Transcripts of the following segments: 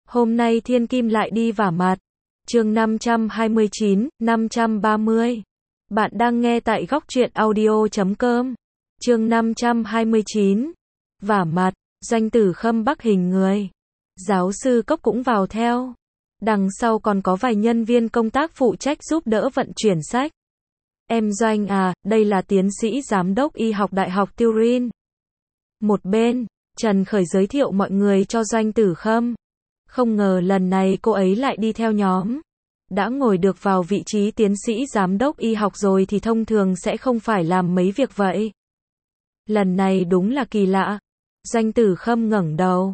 Hôm nay Thiên Kim lại đi vả mặt. Chương 529, 530. Bạn đang nghe tại góc truyện audio.com. Chương 529. Vả mặt, Doanh Tử Khâm bắc hình người. Giáo sư Cốc cũng vào theo. Đằng sau còn có vài nhân viên công tác phụ trách giúp đỡ vận chuyển sách. Em Doanh à, đây là tiến sĩ giám đốc y học Đại học Turin. Một bên, Trần Khởi giới thiệu mọi người cho Doanh Tử Khâm. Không ngờ lần này cô ấy lại đi theo nhóm. Đã ngồi được vào vị trí tiến sĩ giám đốc y học rồi thì thông thường sẽ không phải làm mấy việc vậy. Lần này đúng là kỳ lạ. Doanh Tử Khâm ngẩng đầu.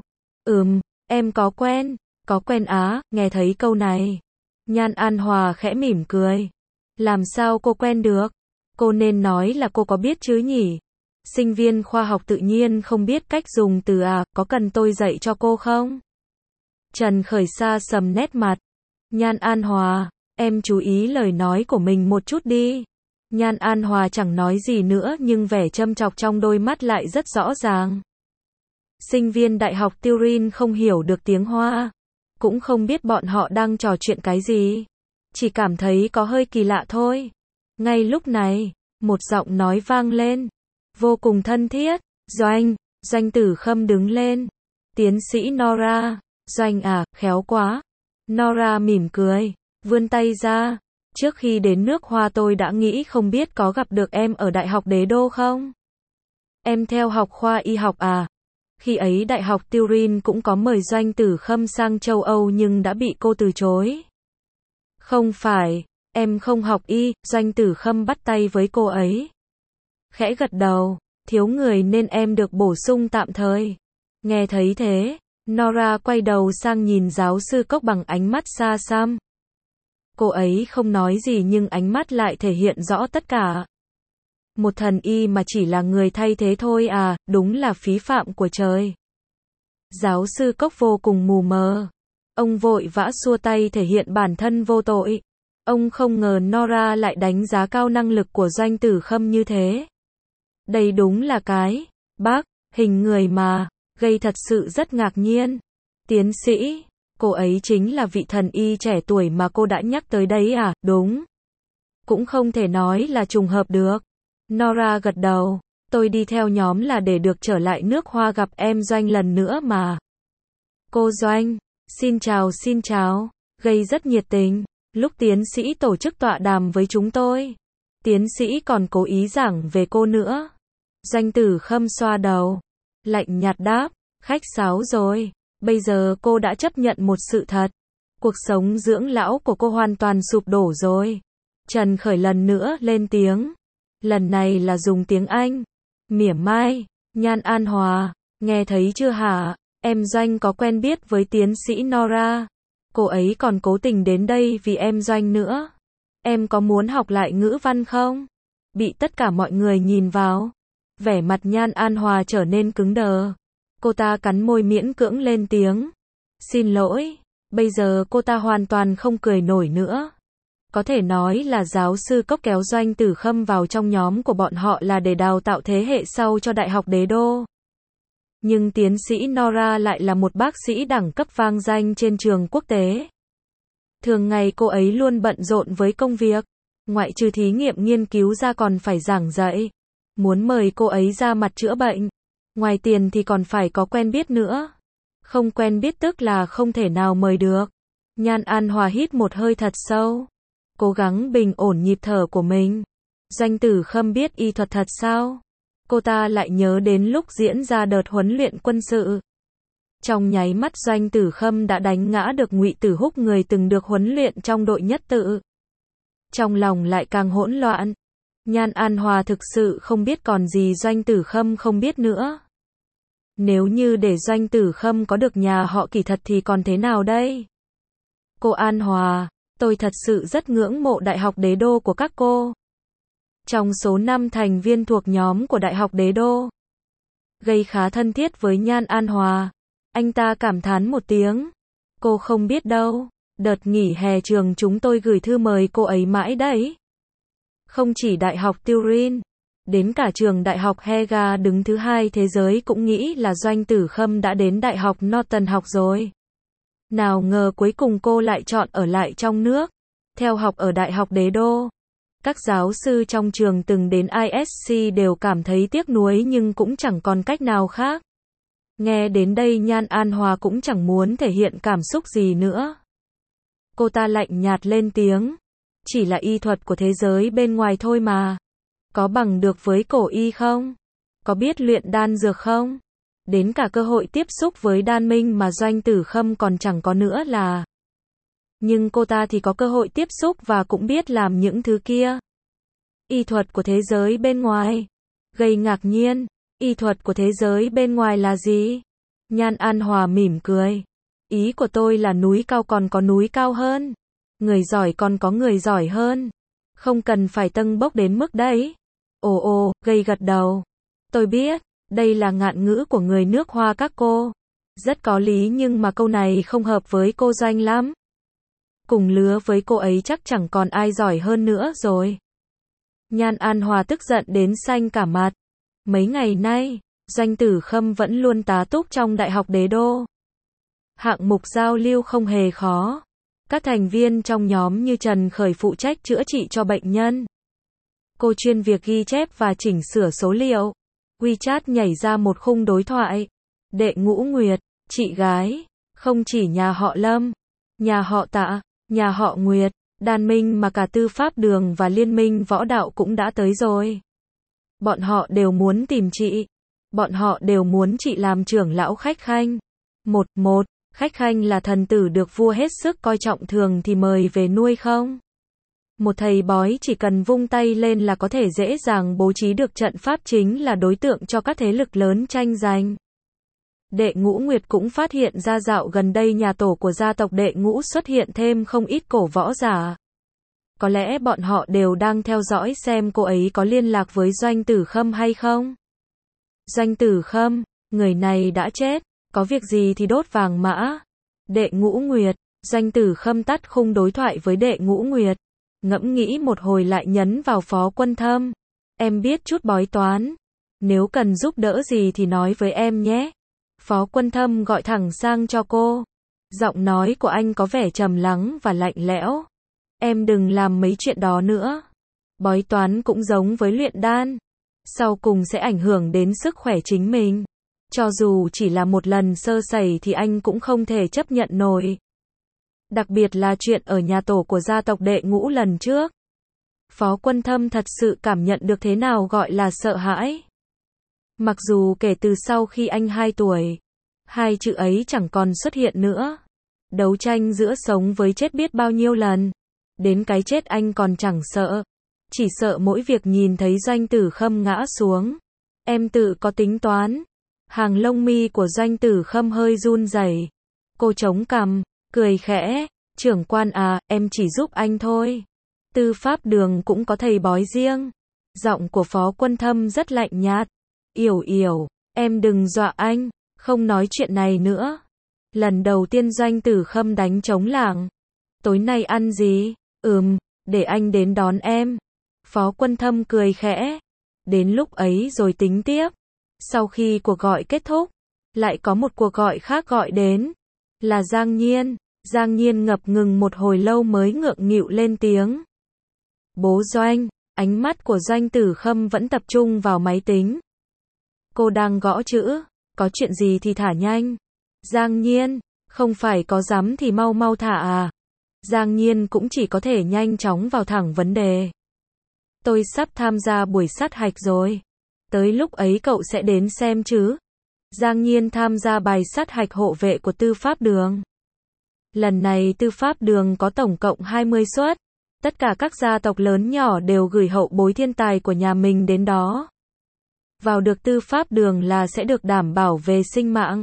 Em có quen á, nghe thấy câu này. Nhan An Hòa khẽ mỉm cười. Làm sao cô quen được? Cô nên nói là cô có biết chứ nhỉ? Sinh viên khoa học tự nhiên không biết cách dùng từ à, có cần tôi dạy cho cô không? Trần Khởi xa sầm nét mặt. Nhan An Hòa, em chú ý lời nói của mình một chút đi. Nhan An Hòa chẳng nói gì nữa nhưng vẻ châm chọc trong đôi mắt lại rất rõ ràng. Sinh viên Đại học Turin không hiểu được tiếng Hoa. Cũng không biết bọn họ đang trò chuyện cái gì. Chỉ cảm thấy có hơi kỳ lạ thôi. Ngay lúc này, một giọng nói vang lên. Vô cùng thân thiết. Doanh Tử Khâm đứng lên. Tiến sĩ Nora. Doanh à, khéo quá. Nora mỉm cười, vươn tay ra. Trước khi đến nước Hoa tôi đã nghĩ không biết có gặp được em ở Đại học Đế Đô không? Em theo học khoa y học à? Khi ấy Đại học Turin cũng có mời Doanh Tử Khâm sang châu Âu nhưng đã bị cô từ chối. Không phải, em không học y, Doanh Tử Khâm bắt tay với cô ấy. Khẽ gật đầu, thiếu người nên em được bổ sung tạm thời. Nghe thấy thế, Nora quay đầu sang nhìn giáo sư Cốc bằng ánh mắt xa xăm. Cô ấy không nói gì nhưng ánh mắt lại thể hiện rõ tất cả. Một thần y mà chỉ là người thay thế thôi à, đúng là phí phạm của trời. Giáo sư Cốc vô cùng mù mờ. Ông vội vã xua tay thể hiện bản thân vô tội. Ông không ngờ Nora lại đánh giá cao năng lực của Doanh Tử Khâm như thế. Đây đúng là cái hình người mà. Gây thật sự rất ngạc nhiên. Tiến sĩ, cô ấy chính là vị thần y trẻ tuổi mà cô đã nhắc tới đấy à? Đúng. Cũng không thể nói là trùng hợp được. Nora gật đầu. Tôi đi theo nhóm là để được trở lại nước Hoa gặp em Doanh lần nữa mà. Cô Doanh, xin chào. Gây rất nhiệt tình. Lúc tiến sĩ tổ chức tọa đàm với chúng tôi, tiến sĩ còn cố ý giảng về cô nữa. Doanh Tử Khâm xoa đầu. Lạnh nhạt đáp, khách sáo rồi, bây giờ cô đã chấp nhận một sự thật. Cuộc sống dưỡng lão của cô hoàn toàn sụp đổ rồi. Trần Khởi lần nữa lên tiếng. Lần này là dùng tiếng Anh. Mỉa mai, Nhan An Hòa, nghe thấy chưa hả? Em Doanh có quen biết với tiến sĩ Nora. Cô ấy còn cố tình đến đây vì em Doanh nữa. Em có muốn học lại ngữ văn không? Bị tất cả mọi người nhìn vào. Vẻ mặt Nhan An Hòa trở nên cứng đờ. Cô ta cắn môi miễn cưỡng lên tiếng. Xin lỗi, bây giờ cô ta hoàn toàn không cười nổi nữa. Có thể nói là giáo sư Cốc kéo Doanh Tử Khâm vào trong nhóm của bọn họ là để đào tạo thế hệ sau cho Đại học Đế Đô. Nhưng tiến sĩ Nora lại là một bác sĩ đẳng cấp vang danh trên trường quốc tế. Thường ngày cô ấy luôn bận rộn với công việc. Ngoại trừ thí nghiệm nghiên cứu ra còn phải giảng dạy. Muốn mời cô ấy ra mặt chữa bệnh. Ngoài tiền thì còn phải có quen biết nữa. Không quen biết tức là không thể nào mời được. Nhan An Hòa hít một hơi thật sâu. Cố gắng bình ổn nhịp thở của mình. Doanh Tử Khâm biết y thuật thật sao? Cô ta lại nhớ đến lúc diễn ra đợt huấn luyện quân sự. Trong nháy mắt Doanh Tử Khâm đã đánh ngã được Ngụy Tử Húc, người từng được huấn luyện trong đội nhất tự. Trong lòng lại càng hỗn loạn. Nhan An Hòa thực sự không biết còn gì Doanh Tử Khâm không biết nữa. Nếu như để Doanh Tử Khâm có được nhà họ Kỷ thật thì còn thế nào đây? Cô An Hòa, tôi thật sự rất ngưỡng mộ Đại học Đế Đô của các cô. Trong số 5 thành viên thuộc nhóm của Đại học Đế Đô, gây khá thân thiết với Nhan An Hòa. Anh ta cảm thán một tiếng. Cô không biết đâu, đợt nghỉ hè trường chúng tôi gửi thư mời cô ấy mãi đấy. Không chỉ Đại học Turin, đến cả trường Đại học Hega đứng thứ 2 thế giới cũng nghĩ là Doanh Tử Khâm đã đến Đại học Norton học rồi. Nào ngờ cuối cùng cô lại chọn ở lại trong nước, theo học ở Đại học Đế Đô. Các giáo sư trong trường từng đến ISC đều cảm thấy tiếc nuối nhưng cũng chẳng còn cách nào khác. Nghe đến đây Nhan An Hòa cũng chẳng muốn thể hiện cảm xúc gì nữa. Cô ta lạnh nhạt lên tiếng. Chỉ là y thuật của thế giới bên ngoài thôi mà. Có bằng được với cổ y không? Có biết luyện đan dược không? Đến cả cơ hội tiếp xúc với đan minh mà Doanh Tử Khâm còn chẳng có nữa là. Nhưng cô ta thì có cơ hội tiếp xúc và cũng biết làm những thứ kia. Y thuật của thế giới bên ngoài. Gây ngạc nhiên. Y thuật của thế giới bên ngoài là gì? Nhan An Hòa mỉm cười. Ý của tôi là núi cao còn có núi cao hơn. Người giỏi còn có người giỏi hơn. Không cần phải tâng bốc đến mức đấy. Ồ, Gây gật đầu. Tôi biết, đây là ngạn ngữ của người nước Hoa các cô. Rất có lý nhưng mà câu này không hợp với cô Doanh lắm. Cùng lứa với cô ấy chắc chẳng còn ai giỏi hơn nữa rồi. Nhan An Hòa tức giận đến xanh cả mặt. Mấy ngày nay, Doanh Tử Khâm vẫn luôn tá túc trong Đại học Đế Đô. Hạng mục giao lưu không hề khó. Các thành viên trong nhóm như Trần Khởi phụ trách chữa trị cho bệnh nhân. Cô chuyên việc ghi chép và chỉnh sửa số liệu. WeChat nhảy ra một khung đối thoại. Đệ Ngũ Nguyệt, chị gái, không chỉ nhà họ Lâm, nhà họ Tạ, nhà họ Nguyệt, Đan Minh mà cả Tư Pháp Đường và Liên minh Võ Đạo cũng đã tới rồi. Bọn họ đều muốn tìm chị. Bọn họ đều muốn chị làm trưởng lão khách khanh. Một, khách khanh là thần tử được vua hết sức coi trọng thường thì mời về nuôi không? Một thầy bói chỉ cần vung tay lên là có thể dễ dàng bố trí được trận pháp chính là đối tượng cho các thế lực lớn tranh giành. Đệ Ngũ Nguyệt cũng phát hiện ra dạo gần đây nhà tổ của gia tộc Đệ Ngũ xuất hiện thêm không ít cổ võ giả. Có lẽ bọn họ đều đang theo dõi xem cô ấy có liên lạc với Doanh Tử Khâm hay không. Doanh Tử Khâm, người này đã chết, có việc gì thì đốt vàng mã. Đệ Ngũ Nguyệt, Doanh Tử Khâm tắt khung đối thoại với Đệ Ngũ Nguyệt. Ngẫm nghĩ một hồi lại nhấn vào Phó Quân Thâm. Em biết chút bói toán. Nếu cần giúp đỡ gì thì nói với em nhé. Phó Quân Thâm gọi thẳng sang cho cô. Giọng nói của anh có vẻ trầm lắng và lạnh lẽo. Em đừng làm mấy chuyện đó nữa. Bói toán cũng giống với luyện đan. Sau cùng sẽ ảnh hưởng đến sức khỏe chính mình. Cho dù chỉ là một lần sơ sẩy thì anh cũng không thể chấp nhận nổi. Đặc biệt là chuyện ở nhà tổ của gia tộc Đệ Ngũ lần trước. Phó Quân Thâm thật sự cảm nhận được thế nào gọi là sợ hãi. Mặc dù kể từ sau khi anh 2 tuổi, hai chữ ấy chẳng còn xuất hiện nữa. Đấu tranh giữa sống với chết biết bao nhiêu lần. Đến cái chết anh còn chẳng sợ. Chỉ sợ mỗi việc nhìn thấy Doanh Tử Khâm ngã xuống. Em tự có tính toán. Hàng lông mi của Doanh Tử Khâm hơi run rẩy. Cô chống cằm, cười khẽ. Trưởng quan à, em chỉ giúp anh thôi. Tư Pháp Đường cũng có thầy bói riêng. Giọng của Phó Quân Thâm rất lạnh nhạt. Yểu, em đừng dọa anh. Không nói chuyện này nữa. Lần đầu tiên Doanh Tử Khâm đánh trống lảng. Tối nay ăn gì? Để anh đến đón em. Phó Quân Thâm cười khẽ. Đến lúc ấy rồi tính tiếp. Sau khi cuộc gọi kết thúc, lại có một cuộc gọi khác gọi đến. Là Giang Nhiên. Giang Nhiên ngập ngừng một hồi lâu mới ngượng nghịu lên tiếng. Bố Doanh. Ánh mắt của Doanh Tử Khâm vẫn tập trung vào máy tính. Cô đang gõ chữ. Có chuyện gì thì thả nhanh. Giang Nhiên. Không phải có dám thì mau thả à. Giang Nhiên cũng chỉ có thể nhanh chóng vào thẳng vấn đề. Tôi sắp tham gia buổi sát hạch rồi. Tới lúc ấy cậu sẽ đến xem chứ. Giang Nhiên tham gia bài sát hạch hộ vệ của Tư Pháp Đường. Lần này Tư Pháp Đường có tổng cộng 20 suất. Tất cả các gia tộc lớn nhỏ đều gửi hậu bối thiên tài của nhà mình đến đó. Vào được Tư Pháp Đường là sẽ được đảm bảo về sinh mạng.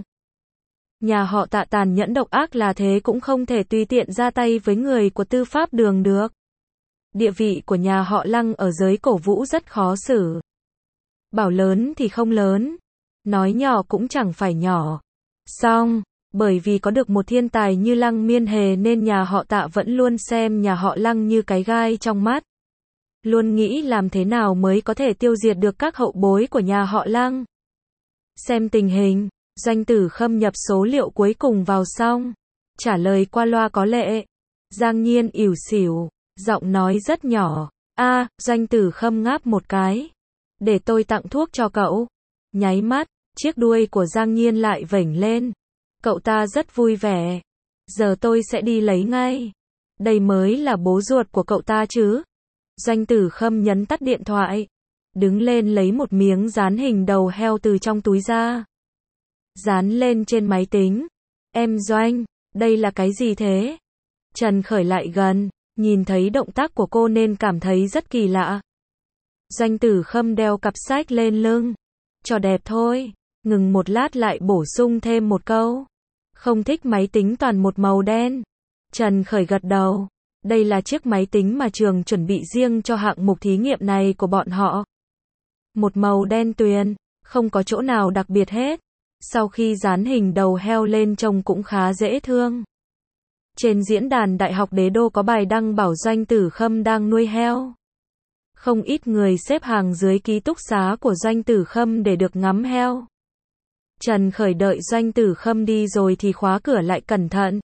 Nhà họ Tạ tàn nhẫn độc ác là thế cũng không thể tùy tiện ra tay với người của Tư Pháp Đường được. Địa vị của nhà họ Lăng ở giới cổ vũ rất khó xử. Bảo lớn thì không lớn, nói nhỏ cũng chẳng phải nhỏ. Song, bởi vì có được một thiên tài như Lăng Miên Hề nên nhà họ Tạ vẫn luôn xem nhà họ Lăng như cái gai trong mắt. Luôn nghĩ làm thế nào mới có thể tiêu diệt được các hậu bối của nhà họ Lăng. Xem tình hình, Doanh Tử Khâm nhập số liệu cuối cùng vào xong. trả lời qua loa có lệ. Giang Nhiên ỉu xỉu, giọng nói rất nhỏ. Doanh Tử Khâm ngáp một cái. Để tôi tặng thuốc cho cậu. Nháy mắt, chiếc đuôi của Giang Nhiên lại vểnh lên. Cậu ta rất vui vẻ. Giờ tôi sẽ đi lấy ngay. Đây mới là bố ruột của cậu ta chứ. Doanh Tử Khâm nhấn tắt điện thoại. Đứng lên lấy một miếng dán hình đầu heo từ trong túi ra. Dán lên trên máy tính. Em Doanh, đây là cái gì thế? Trần Khởi lại gần, nhìn thấy động tác của cô nên cảm thấy rất kỳ lạ. Doanh Tử Khâm đeo cặp sách lên lưng. Cho đẹp thôi. Ngừng một lát lại bổ sung thêm một câu. Không thích máy tính toàn một màu đen. Trần Khởi gật đầu. Đây là chiếc máy tính mà trường chuẩn bị riêng cho hạng mục thí nghiệm này của bọn họ. Một màu đen tuyền, không có chỗ nào đặc biệt hết. Sau khi dán hình đầu heo lên trông cũng khá dễ thương. Trên diễn đàn Đại học Đế Đô có bài đăng bảo Doanh Tử Khâm đang nuôi heo. Không ít người xếp hàng dưới ký túc xá của Doanh Tử Khâm để được ngắm heo. Trần Khởi đợi Doanh Tử Khâm đi rồi thì khóa cửa lại cẩn thận.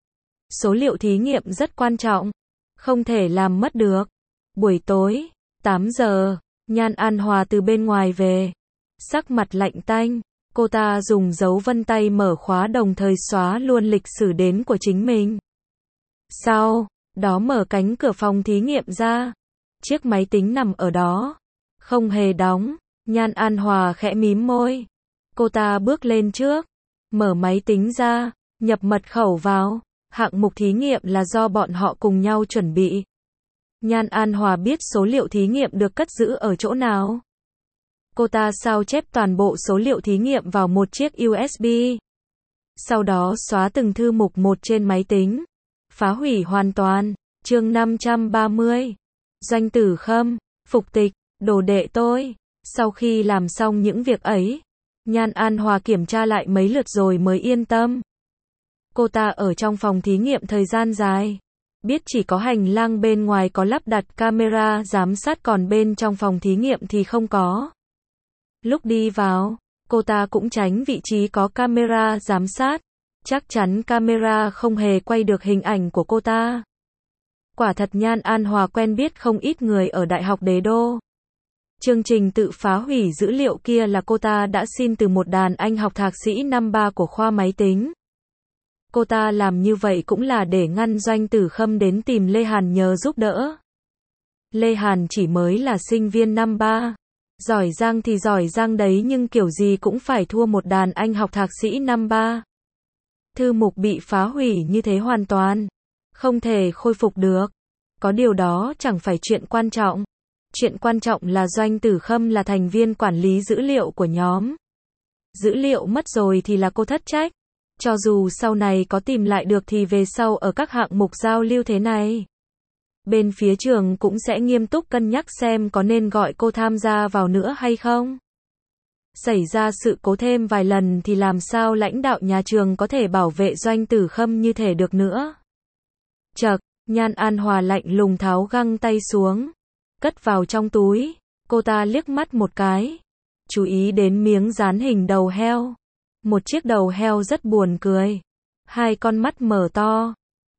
Số liệu thí nghiệm rất quan trọng, không thể làm mất được. Buổi tối, 8 giờ, Nhan An Hòa từ bên ngoài về. Sắc mặt lạnh tanh, cô ta dùng dấu vân tay mở khóa đồng thời xóa luôn lịch sử đến của chính mình. Sau đó mở cánh cửa phòng thí nghiệm ra. Chiếc máy tính nằm ở đó, không hề đóng. Nhan An Hòa khẽ mím môi. Cô ta bước lên trước, mở máy tính ra, nhập mật khẩu vào. Hạng mục thí nghiệm là do bọn họ cùng nhau chuẩn bị. Nhan An Hòa biết số liệu thí nghiệm được cất giữ ở chỗ nào. Cô ta sao chép toàn bộ số liệu thí nghiệm vào một chiếc USB. Sau đó xóa từng thư mục một trên máy tính. Phá hủy hoàn toàn. Chương 530. Doanh Tử Khâm, phục tịch, đồ đệ tôi. Sau khi làm xong những việc ấy, Nhan An Hòa kiểm tra lại mấy lượt rồi mới yên tâm. Cô ta ở trong phòng thí nghiệm thời gian dài. Biết chỉ có hành lang bên ngoài có lắp đặt camera giám sát còn bên trong phòng thí nghiệm thì không có. Lúc đi vào, cô ta cũng tránh vị trí có camera giám sát. Chắc chắn camera không hề quay được hình ảnh của cô ta. Quả thật Nhan An Hòa quen biết không ít người ở Đại học Đế Đô. Chương trình tự phá hủy dữ liệu kia là cô ta đã xin từ một đàn anh học thạc sĩ năm 3 của khoa máy tính. Cô ta làm như vậy cũng là để ngăn Doanh Tử Khâm đến tìm Lê Hàn nhờ giúp đỡ. Lê Hàn chỉ mới là sinh viên năm 3. Giỏi giang thì giỏi giang đấy nhưng kiểu gì cũng phải thua một đàn anh học thạc sĩ năm 3. Thư mục bị phá hủy như thế hoàn toàn. Không thể khôi phục được. Có điều đó chẳng phải chuyện quan trọng. Chuyện quan trọng là Doanh Tử Khâm là thành viên quản lý dữ liệu của nhóm. Dữ liệu mất rồi thì là cô thất trách. Cho dù sau này có tìm lại được thì về sau ở các hạng mục giao lưu thế này, bên phía trường cũng sẽ nghiêm túc cân nhắc xem có nên gọi cô tham gia vào nữa hay không. Xảy ra sự cố thêm vài lần thì làm sao lãnh đạo nhà trường có thể bảo vệ Doanh Tử Khâm như thể được nữa. Chậc, Nhan An Hòa lạnh lùng tháo găng tay xuống, cất vào trong túi. Cô ta liếc mắt một cái, chú ý đến miếng dán hình đầu heo. Một chiếc đầu heo rất buồn cười. Hai con mắt mở to.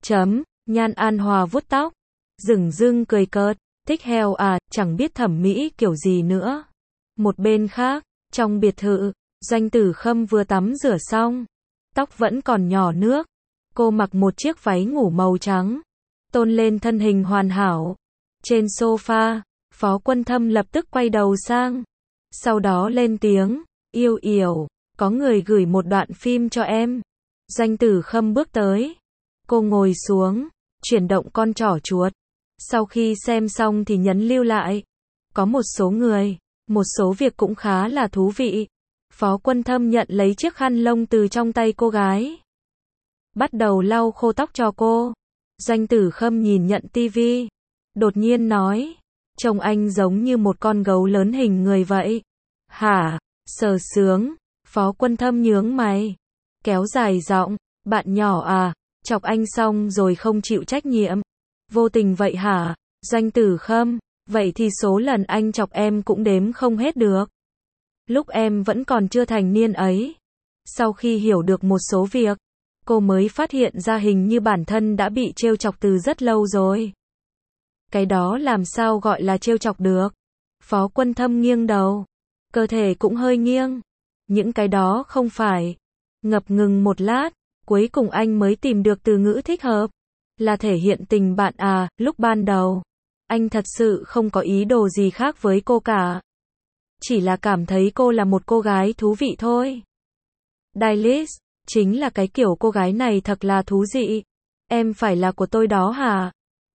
Nhan An Hòa vuốt tóc. Dửng dưng cười cợt. Thích heo à, chẳng biết thẩm mỹ kiểu gì nữa. Một bên khác, trong biệt thự, Doanh Tử Khâm vừa tắm rửa xong. Tóc vẫn còn nhỏ nước. Cô mặc một chiếc váy ngủ màu trắng, tôn lên thân hình hoàn hảo. Trên sofa, Phó Quân Thâm lập tức quay đầu sang. Sau đó lên tiếng, yêu yểu. Có người gửi một đoạn phim cho em. Doanh Tử Khâm bước tới. Cô ngồi xuống, chuyển động con trỏ chuột. Sau khi xem xong thì nhấn lưu lại. Có một số người, một số việc cũng khá là thú vị. Phó Quân Thâm nhận lấy chiếc khăn lông từ trong tay cô gái. Bắt đầu lau khô tóc cho cô. Doanh Tử Khâm nhìn nhận tivi. Đột nhiên nói. Trông anh giống như một con gấu lớn hình người vậy. Hả? Sờ sướng. Phó Quân Thâm nhướng mày. Kéo dài giọng. Bạn nhỏ à, chọc anh xong rồi không chịu trách nhiệm. Vô tình vậy hả? Doanh Tử Khâm. Vậy thì số lần anh chọc em cũng đếm không hết được. Lúc em vẫn còn chưa thành niên ấy. Sau khi hiểu được một số việc, cô mới phát hiện ra hình như bản thân đã bị trêu chọc từ rất lâu rồi. Cái đó làm sao gọi là trêu chọc được? Phó Quân Thâm nghiêng đầu, cơ thể cũng hơi nghiêng. Những cái đó không phải. Ngập ngừng một lát, cuối cùng anh mới tìm được từ ngữ thích hợp. Là thể hiện tình bạn à, lúc ban đầu. Anh thật sự không có ý đồ gì khác với cô cả. Chỉ là cảm thấy cô là một cô gái thú vị thôi. Dailis, chính là cái kiểu cô gái này thật là thú dị. Em phải là của tôi đó hả?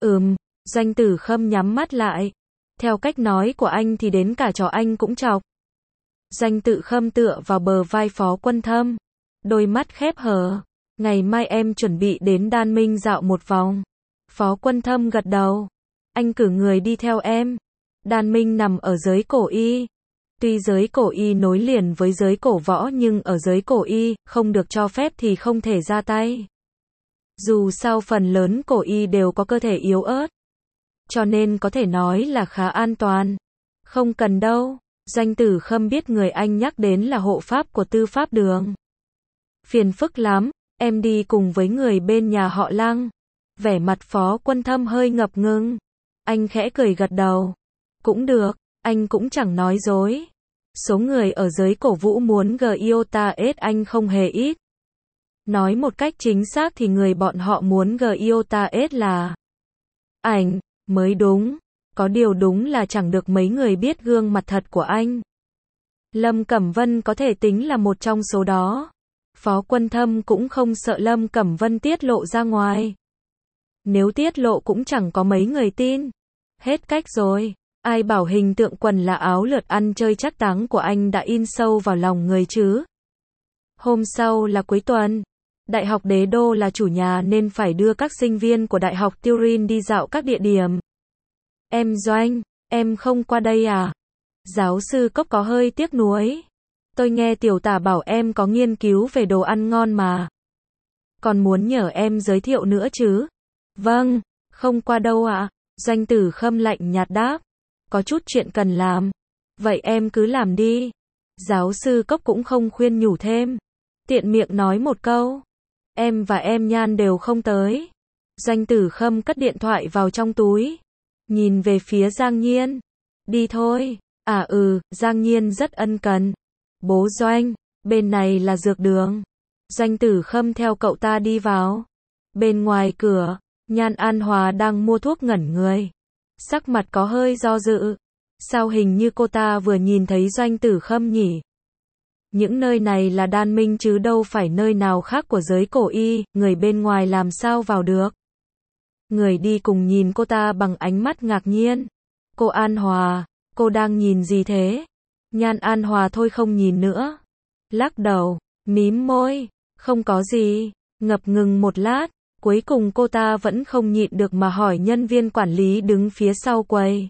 Doanh Tử Khâm nhắm mắt lại. Theo cách nói của anh thì đến cả chó anh cũng chọc. Doanh Tử Khâm tựa vào bờ vai Phó Quân Thâm. Đôi mắt khép hờ. Ngày mai em chuẩn bị đến Đan Minh dạo một vòng. Phó Quân Thâm gật đầu. Anh cử người đi theo em. Đan Minh nằm ở giới cổ y. Tuy giới cổ y nối liền với giới cổ võ nhưng ở giới cổ y, không được cho phép thì không thể ra tay. Dù sao phần lớn cổ y đều có cơ thể yếu ớt. Cho nên có thể nói là khá an toàn. Không cần đâu. Doanh Tử Khâm biết người anh nhắc đến là hộ pháp của Tư Pháp Đường. Phiền phức lắm, em đi cùng với người bên nhà họ Lăng. Vẻ mặt Phó Quân Thâm hơi ngập ngừng. Anh khẽ cười gật đầu. Cũng được, anh cũng chẳng nói dối. Số người ở giới cổ vũ muốn Gyota-S anh không hề ít. Nói một cách chính xác thì người bọn họ muốn Gyota-S là ảnh, mới đúng. Có điều đúng là chẳng được mấy người biết gương mặt thật của anh. Lâm Cẩm Vân có thể tính là một trong số đó. Phó Quân Thâm cũng không sợ Lâm Cẩm Vân tiết lộ ra ngoài. Nếu tiết lộ cũng chẳng có mấy người tin. Hết cách rồi. Ai bảo hình tượng quần là áo lượt ăn chơi chắc táng của anh đã in sâu vào lòng người chứ. Hôm sau là cuối tuần. Đại học Đế Đô là chủ nhà nên phải đưa các sinh viên của Đại học Turin đi dạo các địa điểm. Em Doanh, em không qua đây à? Giáo sư Cốc có hơi tiếc nuối. Tôi nghe Tiểu Tả bảo em có nghiên cứu về đồ ăn ngon mà. Còn muốn nhờ em giới thiệu nữa chứ? Vâng, không qua đâu ạ. Doanh Tử Khâm lạnh nhạt đáp. Có chút chuyện cần làm. Vậy em cứ làm đi. Giáo sư Cốc cũng không khuyên nhủ thêm. Tiện miệng nói một câu. Em và em Nhan đều không tới. Doanh Tử Khâm cất điện thoại vào trong túi. Nhìn về phía Giang Nhiên. Đi thôi. Giang Nhiên rất ân cần. Bố Doanh, bên này là dược đường. Doanh Tử Khâm theo cậu ta đi vào. Bên ngoài cửa, Nhan An Hòa đang mua thuốc ngẩn người. Sắc mặt có hơi do dự. Sao hình như cô ta vừa nhìn thấy Doanh Tử Khâm nhỉ? Những nơi này là Đan Minh chứ đâu phải nơi nào khác của giới cổ y, người bên ngoài làm sao vào được? Người đi cùng nhìn cô ta bằng ánh mắt ngạc nhiên. Cô An Hòa, cô đang nhìn gì thế? Nhan An Hòa thôi không nhìn nữa. Lắc đầu, mím môi, không có gì, ngập ngừng một lát, cuối cùng cô ta vẫn không nhịn được mà hỏi nhân viên quản lý đứng phía sau quầy.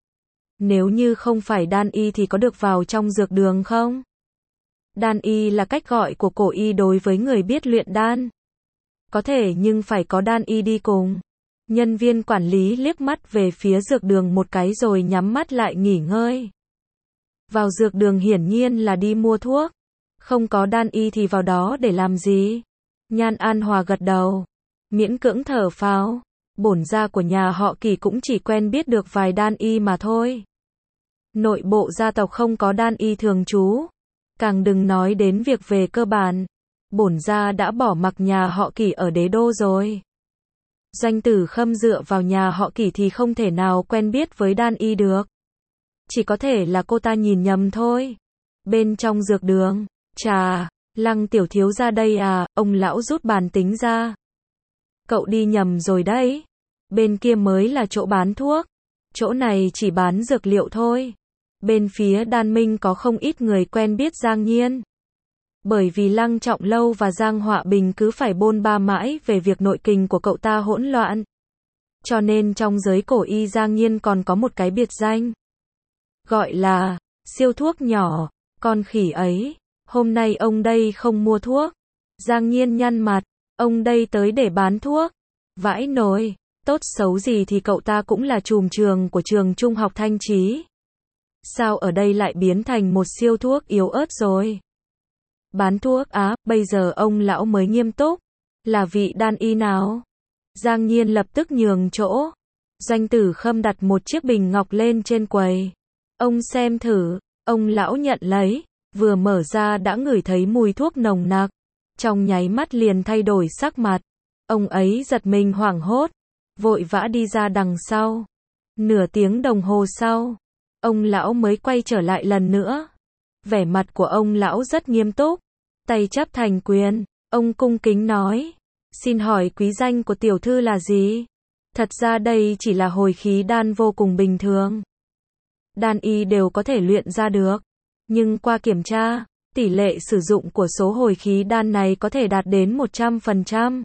Nếu như không phải đan y thì có được vào trong dược đường không? Đan y là cách gọi của cổ y đối với người biết luyện đan. Có thể nhưng phải có đan y đi cùng. Nhân viên quản lý liếc mắt về phía dược đường một cái rồi nhắm mắt lại nghỉ ngơi. Vào dược đường hiển nhiên là đi mua thuốc. Không có đan y thì vào đó để làm gì? Nhan An Hòa gật đầu. Miễn cưỡng thở phào. Bổn gia của nhà họ Kỳ cũng chỉ quen biết được vài đan y mà thôi. Nội bộ gia tộc không có đan y thường trú. Càng đừng nói đến việc về cơ bản. Bổn gia đã bỏ mặc nhà họ Kỳ ở Đế Đô rồi. Doanh Tử Khâm dựa vào nhà họ Kỳ thì không thể nào quen biết với đan y được. Chỉ có thể là cô ta nhìn nhầm thôi. Bên trong dược đường, chà, Lăng tiểu thiếu ra đây à, ông lão rút bàn tính ra. Cậu đi nhầm rồi đấy. Bên kia mới là chỗ bán thuốc. Chỗ này chỉ bán dược liệu thôi. Bên phía Đan Minh có không ít người quen biết Giang Nhiên. Bởi vì Lăng Trọng Lâu và Giang Họa Bình cứ phải bôn ba mãi về việc nội kình của cậu ta hỗn loạn. Cho nên trong giới cổ y Giang Nhiên còn có một cái biệt danh. Gọi là, siêu thuốc nhỏ, con khỉ ấy. Hôm nay ông đây không mua thuốc. Giang Nhiên nhăn mặt, ông đây tới để bán thuốc. Vãi nồi, tốt xấu gì thì cậu ta cũng là trùm trường của trường trung học Thanh Chí. Sao ở đây lại biến thành một siêu thuốc yếu ớt rồi? Bán thuốc á, bây giờ ông lão mới nghiêm túc. Là vị đan y nào? Giang Nhiên lập tức nhường chỗ. Doanh Tử Khâm đặt một chiếc bình ngọc lên trên quầy. Ông xem thử, ông lão nhận lấy, vừa mở ra đã ngửi thấy mùi thuốc nồng nặc. Trong nháy mắt liền thay đổi sắc mặt. Ông ấy giật mình hoảng hốt, vội vã đi ra đằng sau. Nửa tiếng đồng hồ sau, ông lão mới quay trở lại lần nữa. Vẻ mặt của ông lão rất nghiêm túc, tay chắp thành quyền, ông cung kính nói: "Xin hỏi quý danh của tiểu thư là gì?" Thật ra đây chỉ là hồi khí đan vô cùng bình thường. Đan y đều có thể luyện ra được. Nhưng qua kiểm tra, tỷ lệ sử dụng của số hồi khí đan này có thể đạt đến 100%.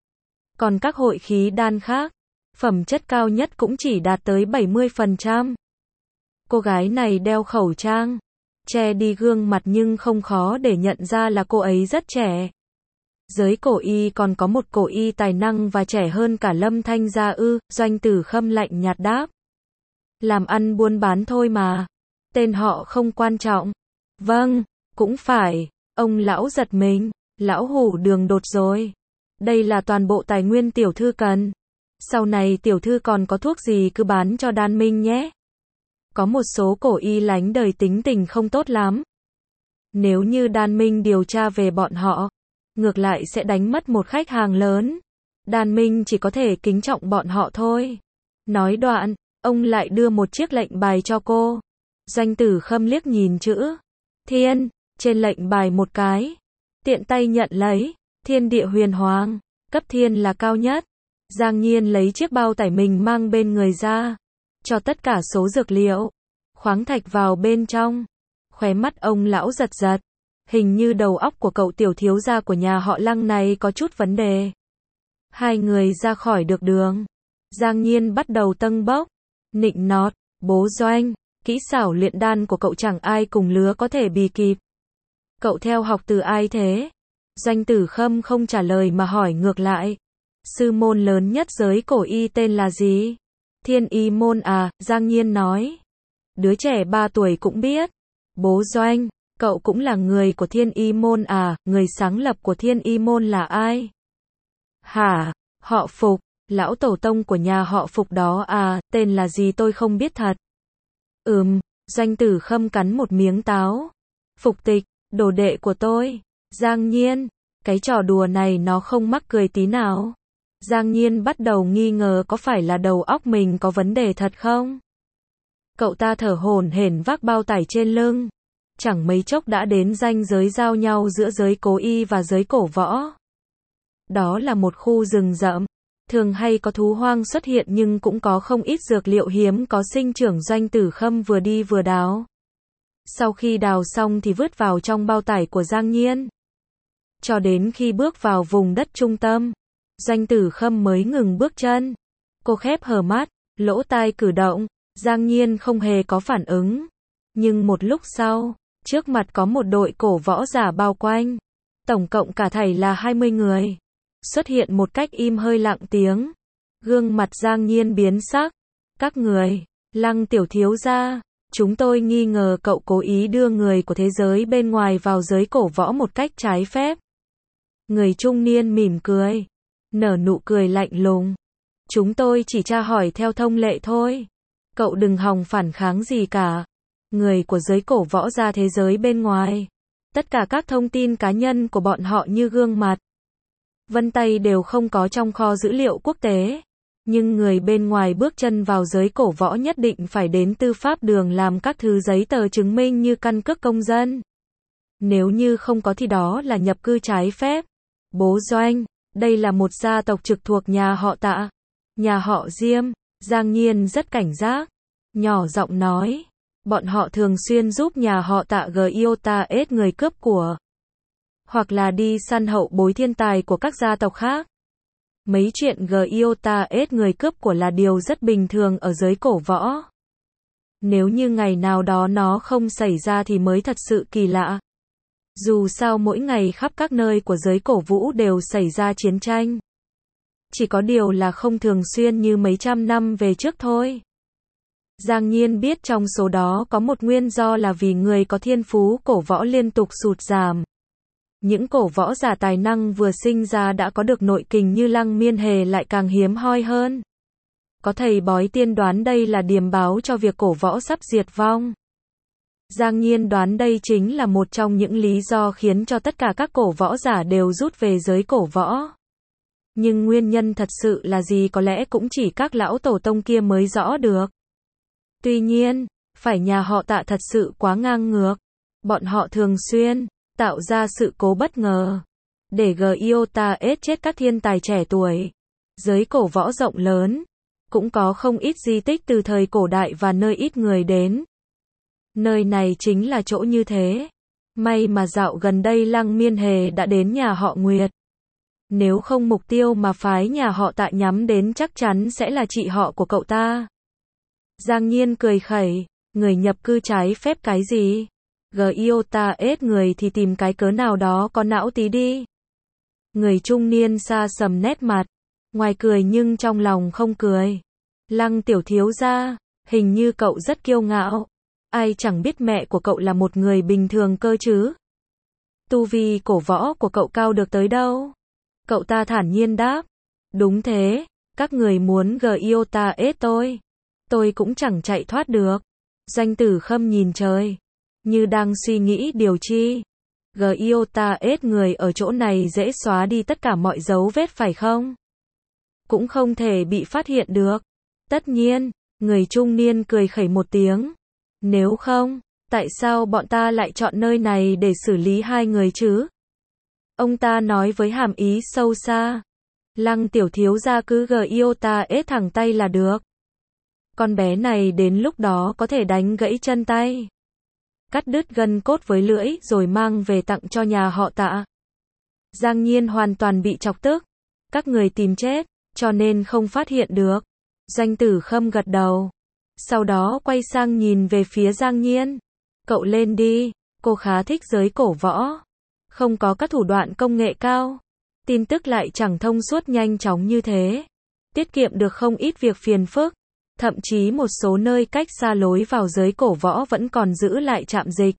Còn các hội khí đan khác, phẩm chất cao nhất cũng chỉ đạt tới 70%. Cô gái này đeo khẩu trang, che đi gương mặt nhưng không khó để nhận ra là cô ấy rất trẻ. Giới cổ y còn có một cổ y tài năng và trẻ hơn cả Lâm Thanh Gia ư? Doanh Tử Khâm lạnh nhạt đáp. Làm ăn buôn bán thôi mà. Tên họ không quan trọng. Vâng, cũng phải. Ông lão giật mình. Lão hủ đường đột rồi. Đây là toàn bộ tài nguyên tiểu thư cần. Sau này tiểu thư còn có thuốc gì cứ bán cho Đan Minh nhé. Có một số cổ y lánh đời tính tình không tốt lắm. Nếu như Đan Minh điều tra về bọn họ, ngược lại sẽ đánh mất một khách hàng lớn. Đan Minh chỉ có thể kính trọng bọn họ thôi. Nói đoạn, ông lại đưa một chiếc lệnh bài cho cô. Doanh Tử Khâm liếc nhìn chữ Thiên trên lệnh bài một cái, tiện tay nhận lấy. Thiên địa huyền hoàng, cấp thiên là cao nhất. Giang Nhiên lấy chiếc bao tải mình mang bên người ra, cho tất cả số dược liệu, khoáng thạch vào bên trong. Khóe mắt ông lão giật giật. Hình như đầu óc của cậu tiểu thiếu gia của nhà họ Lăng này có chút vấn đề. Hai người ra khỏi được đường. Giang Nhiên bắt đầu tâng bốc, nịnh nọt: "Bố Doanh, kỹ xảo luyện đan của cậu chẳng ai cùng lứa có thể bì kịp. Cậu theo học từ ai thế?" Doanh Tử Khâm không trả lời mà hỏi ngược lại: "Sư môn lớn nhất giới cổ y tên là gì?" "Thiên Y môn à?" Giang Nhiên nói. "Đứa trẻ 3 tuổi cũng biết." "Bố Doanh, cậu cũng là người của Thiên Y môn à?" "Người sáng lập của Thiên Y môn là ai?" "Hả? Họ Phục, lão tổ tông của nhà họ Phục đó à?" "Tên là gì tôi không biết thật." Doanh Tử Khâm cắn một miếng táo. "Phục Tịch, đồ đệ của tôi." Giang Nhiên, cái trò đùa này nó không mắc cười tí nào. Giang Nhiên bắt đầu nghi ngờ có phải là đầu óc mình có vấn đề thật không? Cậu ta thở hổn hển vác bao tải trên lưng. Chẳng mấy chốc đã đến ranh giới giao nhau giữa giới cố y và giới cổ võ. Đó là một khu rừng rậm, thường hay có thú hoang xuất hiện nhưng cũng có không ít dược liệu hiếm có sinh trưởng. Doanh Tử Khâm vừa đi vừa đào. Sau khi đào xong thì vứt vào trong bao tải của Giang Nhiên. Cho đến khi bước vào vùng đất trung tâm, Doanh Tử Khâm mới ngừng bước chân. Cô khép hờ mắt, lỗ tai cử động. Giang Nhiên không hề có phản ứng. Nhưng một lúc sau, trước mặt có một đội cổ võ giả bao quanh. Tổng cộng cả thảy là 20 người. Xuất hiện một cách im hơi lặng tiếng. Gương mặt Giang Nhiên biến sắc. "Các người, Lăng tiểu thiếu gia, chúng tôi nghi ngờ cậu cố ý đưa người của thế giới bên ngoài vào giới cổ võ một cách trái phép." Người trung niên mỉm cười, nở nụ cười lạnh lùng. "Chúng tôi chỉ tra hỏi theo thông lệ thôi. Cậu đừng hòng phản kháng gì cả. Người của giới cổ võ ra thế giới bên ngoài, tất cả các thông tin cá nhân của bọn họ như gương mặt, vân tay đều không có trong kho dữ liệu quốc tế. Nhưng người bên ngoài bước chân vào giới cổ võ nhất định phải đến tư pháp đường làm các thứ giấy tờ chứng minh như căn cước công dân. Nếu như không có thì đó là nhập cư trái phép." "Bố Doanh, đây là một gia tộc trực thuộc nhà họ Tạ, nhà họ Diêm." Giang Nhiên rất cảnh giác, nhỏ giọng nói: "Bọn họ thường xuyên giúp nhà họ Tạ Giota người cướp của, hoặc là đi săn hậu bối thiên tài của các gia tộc khác. Mấy chuyện Giota người cướp của là điều rất bình thường ở giới cổ võ. Nếu như ngày nào đó nó không xảy ra thì mới thật sự kỳ lạ. Dù sao mỗi ngày khắp các nơi của giới cổ vũ đều xảy ra chiến tranh. Chỉ có điều là không thường xuyên như mấy trăm năm về trước thôi." Giang Nhiên biết trong số đó có một nguyên do là vì người có thiên phú cổ võ liên tục sụt giảm. Những cổ võ giả tài năng vừa sinh ra đã có được nội kình như Lăng Miên Hề lại càng hiếm hoi hơn. Có thầy bói tiên đoán đây là điềm báo cho việc cổ võ sắp diệt vong. Giang Nhiên đoán đây chính là một trong những lý do khiến cho tất cả các cổ võ giả đều rút về giới cổ võ. Nhưng nguyên nhân thật sự là gì có lẽ cũng chỉ các lão tổ tông kia mới rõ được. Tuy nhiên, phải nhà họ Tạ thật sự quá ngang ngược. Bọn họ thường xuyên tạo ra sự cố bất ngờ để Giota chết các thiên tài trẻ tuổi. Giới cổ võ rộng lớn, cũng có không ít di tích từ thời cổ đại và nơi ít người đến. Nơi này chính là chỗ như thế. May mà dạo gần đây Lăng Miên Hề đã đến nhà họ Nguyệt. Nếu không mục tiêu mà phái nhà họ Tạ nhắm đến chắc chắn sẽ là chị họ của cậu ta. Giang Nhiên cười khẩy, người nhập cư trái phép cái gì? Giota người thì tìm cái cớ nào đó có não tí đi. Người trung niên xa sầm nét mặt, ngoài cười nhưng trong lòng không cười. Lăng tiểu thiếu gia, hình như cậu rất kiêu ngạo. Ai chẳng biết mẹ của cậu là một người bình thường cơ chứ. Tu vi cổ võ của cậu cao được tới đâu? Cậu ta thản nhiên đáp. Đúng thế, các người muốn Giota tôi cũng chẳng chạy thoát được. Doanh Tử Khâm nhìn trời, như đang suy nghĩ điều chi. Giota người ở chỗ này dễ xóa đi tất cả mọi dấu vết phải không? Cũng không thể bị phát hiện được. Tất nhiên, người trung niên cười khẩy một tiếng. Nếu không, tại sao bọn ta lại chọn nơi này để xử lý hai người chứ? Ông ta nói với hàm ý sâu xa. Lăng tiểu thiếu gia cứ Giota thẳng tay là được. Con bé này đến lúc đó có thể đánh gãy chân tay, cắt đứt gân cốt với lưỡi rồi mang về tặng cho nhà họ Tạ. Giang Nhiên hoàn toàn bị chọc tức. Các người tìm chết, cho nên không phát hiện được. Doanh Tử Khâm gật đầu. Sau đó quay sang nhìn về phía Giang Nhiên. Cậu lên đi, cô khá thích giới cổ võ. Không có các thủ đoạn công nghệ cao. Tin tức lại chẳng thông suốt nhanh chóng như thế. Tiết kiệm được không ít việc phiền phức. Thậm chí một số nơi cách xa lối vào giới cổ võ vẫn còn giữ lại trạm dịch.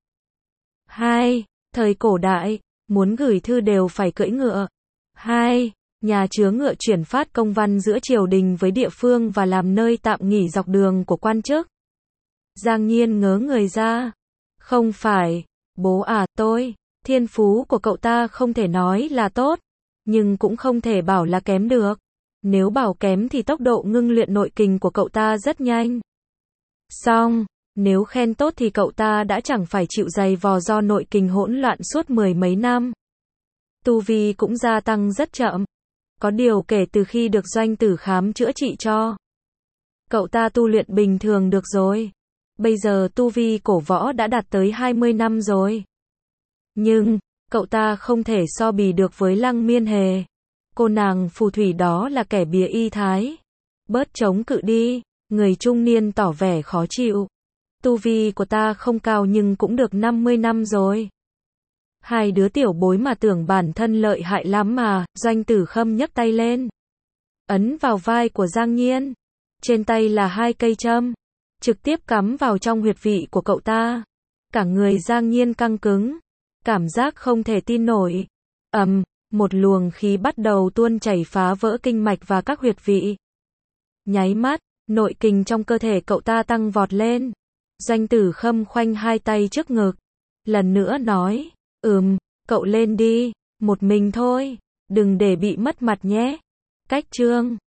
2. Thời cổ đại, muốn gửi thư đều phải cưỡi ngựa. 2. Nhà chứa ngựa chuyển phát công văn giữa triều đình với địa phương và làm nơi tạm nghỉ dọc đường của quan chức. Giang Nhiên ngớ người ra. Không phải, bố à thiên phú của cậu ta không thể nói là tốt, nhưng cũng không thể bảo là kém được. Nếu bảo kém thì tốc độ ngưng luyện nội kình của cậu ta rất nhanh. Song, nếu khen tốt thì cậu ta đã chẳng phải chịu giày vò do nội kình hỗn loạn suốt mười mấy năm. Tu vi cũng gia tăng rất chậm. Có điều kể từ khi được Doanh Tử khám chữa trị cho, cậu ta tu luyện bình thường được rồi. Bây giờ tu vi cổ võ đã đạt tới 20 năm rồi. Nhưng, cậu ta không thể so bì được với Lăng Miên Hề. Cô nàng phù thủy đó là kẻ bìa y thái. Bớt chống cự đi, người trung niên tỏ vẻ khó chịu. Tu vi của ta không cao nhưng cũng được 50 năm rồi. Hai đứa tiểu bối mà tưởng bản thân lợi hại lắm mà. Doanh Tử Khâm nhấc tay lên, ấn vào vai của Giang Nhiên. Trên tay là 2 cây châm, trực tiếp cắm vào trong huyệt vị của cậu ta. Cả người Giang Nhiên căng cứng, cảm giác không thể tin nổi. Một luồng khí bắt đầu tuôn chảy phá vỡ kinh mạch và các huyệt vị. Nháy mắt, nội kình trong cơ thể cậu ta tăng vọt lên. Doanh Tử Khâm khoanh 2 tay trước ngực, lần nữa nói, cậu lên đi, một mình thôi, đừng để bị mất mặt nhé. Cách chương